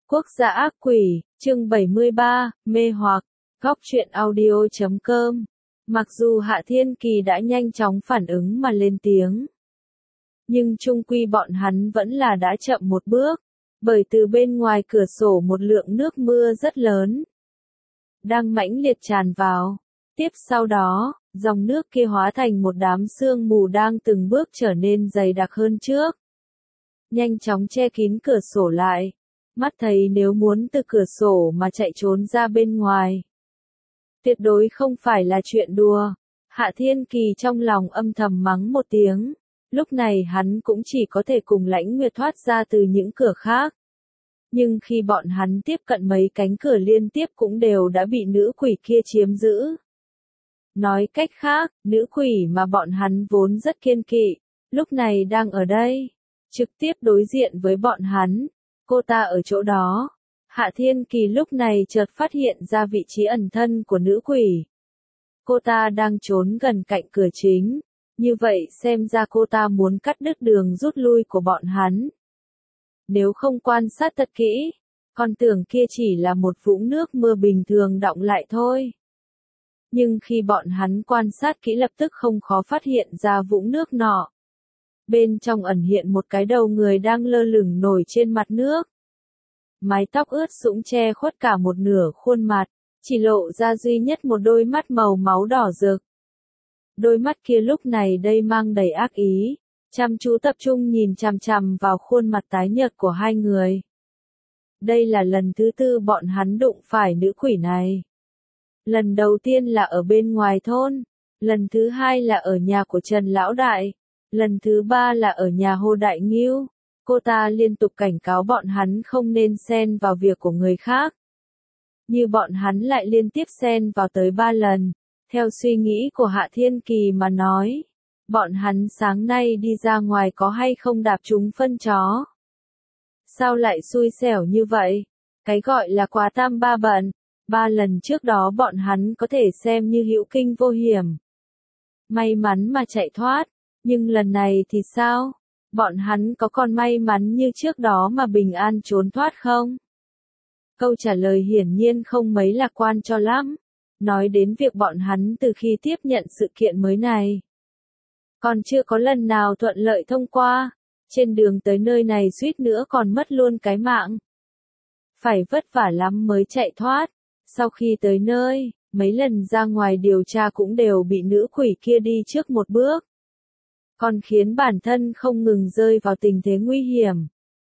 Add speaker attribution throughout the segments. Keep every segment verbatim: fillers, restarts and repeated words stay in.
Speaker 1: Quốc gia ác quỷ, chương bảy mươi ba, mê hoặc, góc truyện audio chấm com. Mặc dù Hạ Thiên Kỳ đã nhanh chóng phản ứng mà lên tiếng, nhưng chung quy bọn hắn vẫn là đã chậm một bước, bởi từ bên ngoài cửa sổ một lượng nước mưa rất lớn đang mãnh liệt tràn vào. Tiếp sau đó, dòng nước kia hóa thành một đám sương mù đang từng bước trở nên dày đặc hơn trước, nhanh chóng che kín cửa sổ lại. Mắt thấy nếu muốn từ cửa sổ mà chạy trốn ra bên ngoài, tuyệt đối không phải là chuyện đùa. Hạ Thiên Kỳ trong lòng âm thầm mắng một tiếng, lúc này hắn cũng chỉ có thể cùng Lãnh Nguyệt thoát ra từ những cửa khác. Nhưng khi bọn hắn tiếp cận mấy cánh cửa liên tiếp cũng đều đã bị nữ quỷ kia chiếm giữ. Nói cách khác, nữ quỷ mà bọn hắn vốn rất kiêng kỵ, lúc này đang ở đây, trực tiếp đối diện với bọn hắn. Cô ta ở chỗ đó. Hạ Thiên Kỳ lúc này chợt phát hiện ra vị trí ẩn thân của nữ quỷ. Cô ta đang trốn gần cạnh cửa chính. Như vậy xem ra cô ta muốn cắt đứt đường rút lui của bọn hắn. Nếu không quan sát thật kỹ, con tưởng kia chỉ là một vũng nước mưa bình thường đọng lại thôi. Nhưng khi bọn hắn quan sát kỹ lập tức không khó phát hiện ra vũng nước nọ. Bên trong ẩn hiện một cái đầu người đang lơ lửng nổi trên mặt nước. Mái tóc ướt sũng che khuất cả một nửa khuôn mặt, chỉ lộ ra duy nhất một đôi mắt màu máu đỏ rực. Đôi mắt kia lúc này đây mang đầy ác ý, chăm chú tập trung nhìn chằm chằm vào khuôn mặt tái nhợt của hai người. Đây là lần thứ tư bọn hắn đụng phải nữ quỷ này. Lần đầu tiên là ở bên ngoài thôn, lần thứ hai là ở nhà của Trần Lão Đại. Lần thứ ba là ở nhà Hồ Đại Ngưu, cô ta liên tục cảnh cáo bọn hắn không nên xen vào việc của người khác. Như bọn hắn lại liên tiếp xen vào tới ba lần, theo suy nghĩ của Hạ Thiên Kỳ mà nói, bọn hắn sáng nay đi ra ngoài có hay không đạp trúng phân chó. Sao lại xui xẻo như vậy? Cái gọi là quá tam ba bận, ba lần trước đó bọn hắn có thể xem như hữu kinh vô hiểm. May mắn mà chạy thoát. Nhưng lần này thì sao? Bọn hắn có còn may mắn như trước đó mà bình an trốn thoát không? Câu trả lời hiển nhiên không mấy lạc quan cho lắm. Nói đến việc bọn hắn từ khi tiếp nhận sự kiện mới này, còn chưa có lần nào thuận lợi thông qua. Trên đường tới nơi này suýt nữa còn mất luôn cái mạng. Phải vất vả lắm mới chạy thoát. Sau khi tới nơi, mấy lần ra ngoài điều tra cũng đều bị nữ quỷ kia đi trước một bước, còn khiến bản thân không ngừng rơi vào tình thế nguy hiểm.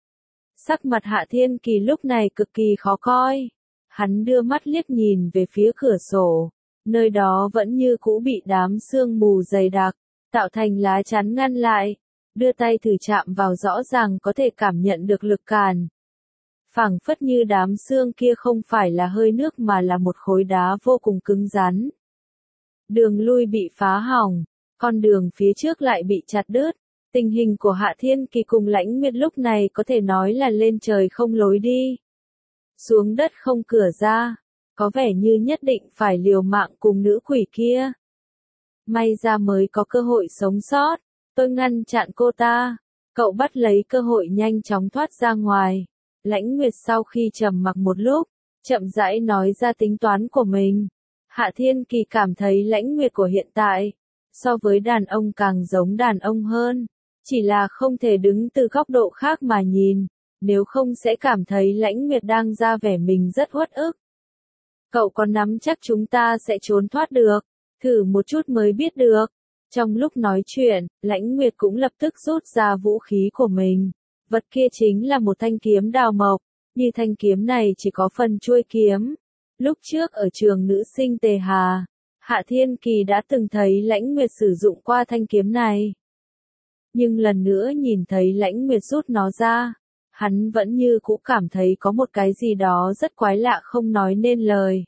Speaker 1: Sắc mặt Hạ Thiên Kỳ lúc này cực kỳ khó coi. Hắn đưa mắt liếc nhìn về phía cửa sổ, nơi đó vẫn như cũ bị đám sương mù dày đặc, tạo thành lá chắn ngăn lại. Đưa tay thử chạm vào rõ ràng có thể cảm nhận được lực cản. Phảng phất như đám sương kia không phải là hơi nước mà là một khối đá vô cùng cứng rắn. Đường lui bị phá hỏng. Con đường phía trước lại bị chặt đứt. Tình hình của Hạ Thiên Kỳ cùng Lãnh Nguyệt lúc này có thể nói là lên trời không lối đi, xuống đất không cửa ra, có vẻ như nhất định phải liều mạng cùng nữ quỷ kia. May ra mới có cơ hội sống sót, tôi ngăn chặn cô ta. Cậu bắt lấy cơ hội nhanh chóng thoát ra ngoài. Lãnh Nguyệt sau khi trầm mặc một lúc, chậm rãi nói ra tính toán của mình. Hạ Thiên Kỳ cảm thấy Lãnh Nguyệt của hiện tại so với đàn ông càng giống đàn ông hơn, chỉ là không thể đứng từ góc độ khác mà nhìn, nếu không sẽ cảm thấy Lãnh Nguyệt đang ra vẻ mình rất uất ức. Cậu có nắm chắc chúng ta sẽ trốn thoát được, thử một chút mới biết được. Trong lúc nói chuyện, Lãnh Nguyệt cũng lập tức rút ra vũ khí của mình. Vật kia chính là một thanh kiếm đào mộc, như thanh kiếm này chỉ có phần chuôi kiếm. Lúc trước ở trường nữ sinh Tề Hà, Hạ Thiên Kỳ đã từng thấy Lãnh Nguyệt sử dụng qua thanh kiếm này. Nhưng lần nữa nhìn thấy Lãnh Nguyệt rút nó ra, hắn vẫn như cũ cảm thấy có một cái gì đó rất quái lạ không nói nên lời.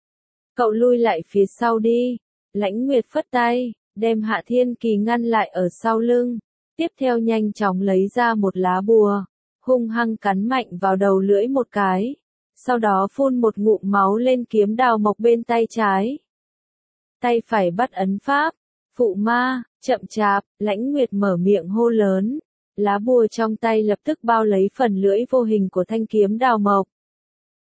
Speaker 1: Cậu lui lại phía sau đi. Lãnh Nguyệt phất tay, đem Hạ Thiên Kỳ ngăn lại ở sau lưng. Tiếp theo nhanh chóng lấy ra một lá bùa, hung hăng cắn mạnh vào đầu lưỡi một cái. Sau đó phun một ngụm máu lên kiếm đào mộc bên tay trái. Tay phải bắt ấn pháp, phụ ma, chậm chạp. Lãnh Nguyệt mở miệng hô lớn. Lá bùa trong tay lập tức bao lấy phần lưỡi vô hình của thanh kiếm đào mộc.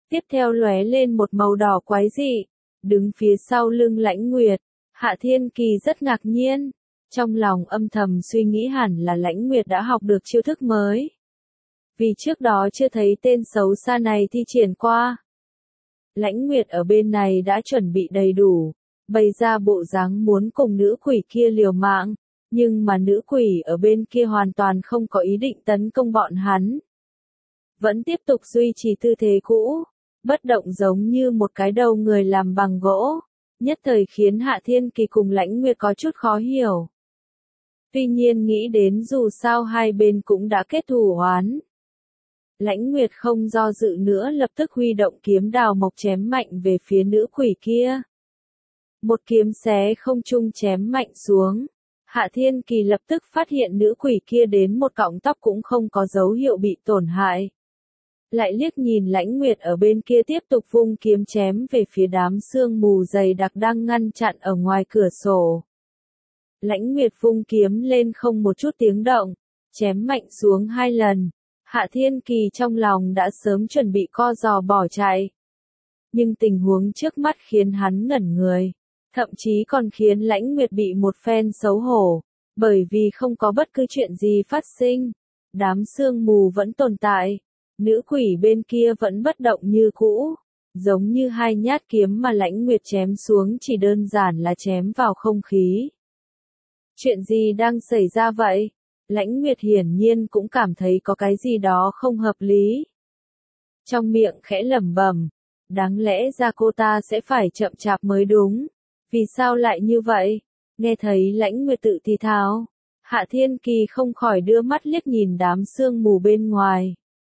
Speaker 1: Tiếp theo lóe lên một màu đỏ quái dị, đứng phía sau lưng Lãnh Nguyệt. Hạ Thiên Kỳ rất ngạc nhiên, trong lòng âm thầm suy nghĩ hẳn là Lãnh Nguyệt đã học được chiêu thức mới. Vì trước đó chưa thấy tên xấu xa này thi triển qua. Lãnh Nguyệt ở bên này đã chuẩn bị đầy đủ, bày ra bộ dáng muốn cùng nữ quỷ kia liều mạng, nhưng mà nữ quỷ ở bên kia hoàn toàn không có ý định tấn công bọn hắn. Vẫn tiếp tục duy trì tư thế cũ, bất động giống như một cái đầu người làm bằng gỗ, nhất thời khiến Hạ Thiên Kỳ cùng Lãnh Nguyệt có chút khó hiểu. Tuy nhiên nghĩ đến dù sao hai bên cũng đã kết thù oán. Lãnh Nguyệt không do dự nữa lập tức huy động kiếm đào mộc chém mạnh về phía nữ quỷ kia. Một kiếm xé không trung chém mạnh xuống. Hạ Thiên Kỳ lập tức phát hiện nữ quỷ kia đến một cọng tóc cũng không có dấu hiệu bị tổn hại. Lại liếc nhìn Lãnh Nguyệt ở bên kia tiếp tục vung kiếm chém về phía đám sương mù dày đặc đang ngăn chặn ở ngoài cửa sổ. Lãnh Nguyệt vung kiếm lên không một chút tiếng động, chém mạnh xuống hai lần. Hạ Thiên Kỳ trong lòng đã sớm chuẩn bị co giò bỏ chạy. Nhưng tình huống trước mắt khiến hắn ngẩn người, thậm chí còn khiến Lãnh Nguyệt bị một phen xấu hổ, bởi vì không có bất cứ chuyện gì phát sinh. Đám sương mù vẫn tồn tại, nữ quỷ bên kia vẫn bất động như cũ, giống như hai nhát kiếm mà Lãnh Nguyệt chém xuống chỉ đơn giản là chém vào không khí. Chuyện gì đang xảy ra vậy? Lãnh Nguyệt hiển nhiên cũng cảm thấy có cái gì đó không hợp lý. Trong miệng khẽ lẩm bẩm, đáng lẽ ra cô ta sẽ phải chậm chạp mới đúng. Vì sao lại như vậy? Nghe thấy Lãnh Nguyệt tự thì thào, Hạ Thiên Kỳ không khỏi đưa mắt liếc nhìn đám sương mù bên ngoài.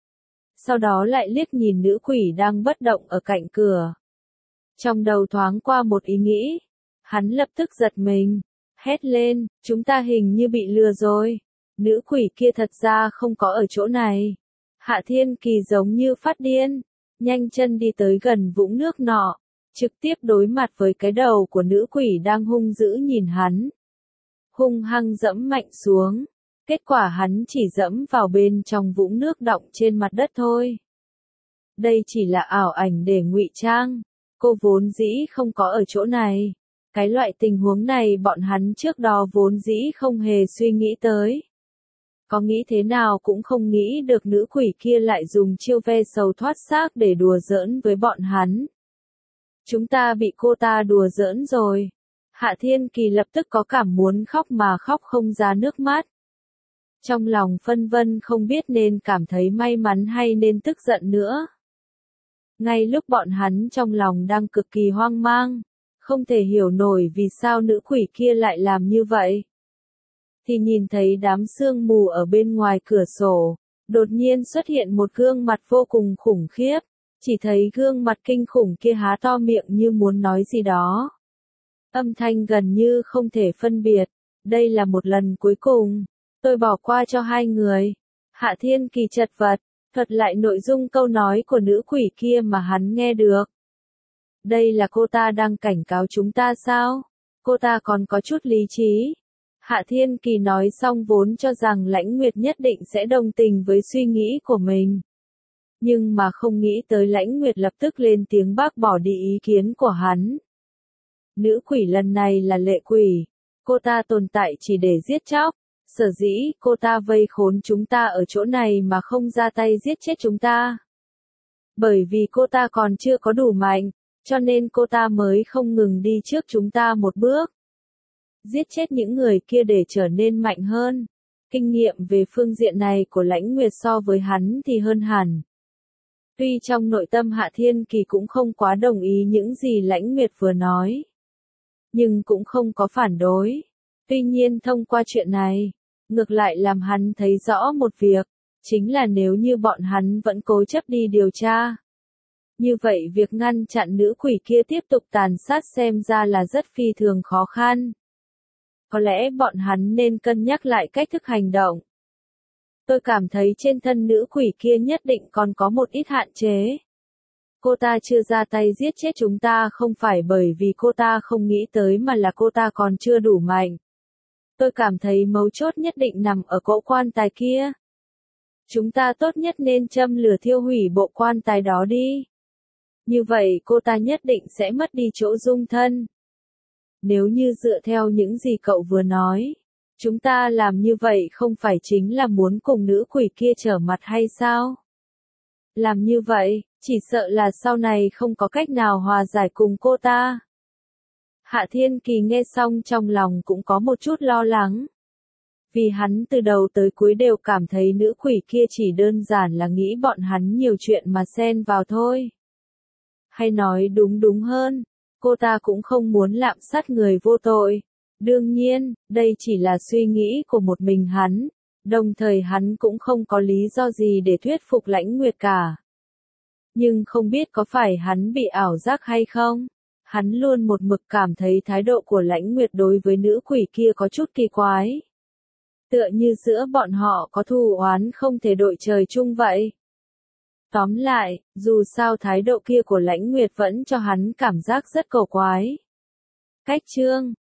Speaker 1: Sau đó lại liếc nhìn nữ quỷ đang bất động ở cạnh cửa. Trong đầu thoáng qua một ý nghĩ, hắn lập tức giật mình, hét lên, chúng ta hình như bị lừa rồi. Nữ quỷ kia thật ra không có ở chỗ này. Hạ Thiên Kỳ giống như phát điên, nhanh chân đi tới gần vũng nước nọ, trực tiếp đối mặt với cái đầu của nữ quỷ đang hung dữ nhìn hắn. Hung hăng dẫm mạnh xuống, kết quả hắn chỉ dẫm vào bên trong vũng nước đọng trên mặt đất thôi. Đây chỉ là ảo ảnh để ngụy trang, cô vốn dĩ không có ở chỗ này. Cái loại tình huống này bọn hắn trước đó vốn dĩ không hề suy nghĩ tới. Có nghĩ thế nào cũng không nghĩ được nữ quỷ kia lại dùng chiêu ve sầu thoát xác để đùa giỡn với bọn hắn. Chúng ta bị cô ta đùa giỡn rồi. Hạ Thiên Kỳ lập tức có cảm muốn khóc mà khóc không ra nước mắt. Trong lòng phân vân không biết nên cảm thấy may mắn hay nên tức giận nữa. Ngay lúc bọn hắn trong lòng đang cực kỳ hoang mang, không thể hiểu nổi vì sao nữ quỷ kia lại làm như vậy. Thì nhìn thấy đám sương mù ở bên ngoài cửa sổ, đột nhiên xuất hiện một gương mặt vô cùng khủng khiếp, chỉ thấy gương mặt kinh khủng kia há to miệng như muốn nói gì đó. Âm thanh gần như không thể phân biệt, đây là một lần cuối cùng, tôi bỏ qua cho hai người. Hạ Thiên Kỳ chật vật, thuật lại nội dung câu nói của nữ quỷ kia mà hắn nghe được. Đây là cô ta đang cảnh cáo chúng ta sao? Cô ta còn có chút lý trí. Hạ Thiên Kỳ nói xong vốn cho rằng Lãnh Nguyệt nhất định sẽ đồng tình với suy nghĩ của mình. Nhưng mà không nghĩ tới Lãnh Nguyệt lập tức lên tiếng bác bỏ đi ý kiến của hắn. Nữ quỷ lần này là lệ quỷ. Cô ta tồn tại chỉ để giết chóc. Sở dĩ cô ta vây khốn chúng ta ở chỗ này mà không ra tay giết chết chúng ta. Bởi vì cô ta còn chưa có đủ mạnh, cho nên cô ta mới không ngừng đi trước chúng ta một bước. Giết chết những người kia để trở nên mạnh hơn. Kinh nghiệm về phương diện này của Lãnh Nguyệt so với hắn thì hơn hẳn. Tuy trong nội tâm Hạ Thiên Kỳ cũng không quá đồng ý những gì Lãnh Nguyệt vừa nói, nhưng cũng không có phản đối. Tuy nhiên thông qua chuyện này, ngược lại làm hắn thấy rõ một việc, chính là nếu như bọn hắn vẫn cố chấp đi điều tra. Như vậy việc ngăn chặn nữ quỷ kia tiếp tục tàn sát xem ra là rất phi thường khó khăn. Có lẽ bọn hắn nên cân nhắc lại cách thức hành động. Tôi cảm thấy trên thân nữ quỷ kia nhất định còn có một ít hạn chế. Cô ta chưa ra tay giết chết chúng ta không phải bởi vì cô ta không nghĩ tới mà là cô ta còn chưa đủ mạnh. Tôi cảm thấy mấu chốt nhất định nằm ở cỗ quan tài kia. Chúng ta tốt nhất nên châm lửa thiêu hủy bộ quan tài đó đi. Như vậy cô ta nhất định sẽ mất đi chỗ dung thân. Nếu như dựa theo những gì cậu vừa nói, chúng ta làm như vậy không phải chính là muốn cùng nữ quỷ kia trở mặt hay sao? Làm như vậy, chỉ sợ là sau này không có cách nào hòa giải cùng cô ta. Hạ Thiên Kỳ nghe xong trong lòng cũng có một chút lo lắng. Vì hắn từ đầu tới cuối đều cảm thấy nữ quỷ kia chỉ đơn giản là nghĩ bọn hắn nhiều chuyện mà xen vào thôi. Hay nói đúng đúng hơn, cô ta cũng không muốn lạm sát người vô tội. Đương nhiên, đây chỉ là suy nghĩ của một mình hắn, đồng thời hắn cũng không có lý do gì để thuyết phục Lãnh Nguyệt cả. Nhưng không biết có phải hắn bị ảo giác hay không? Hắn luôn một mực cảm thấy thái độ của Lãnh Nguyệt đối với nữ quỷ kia có chút kỳ quái. Tựa như giữa bọn họ có thù oán không thể đội trời chung vậy. Tóm lại, dù sao thái độ kia của Lãnh Nguyệt vẫn cho hắn cảm giác rất cổ quái. Cách chương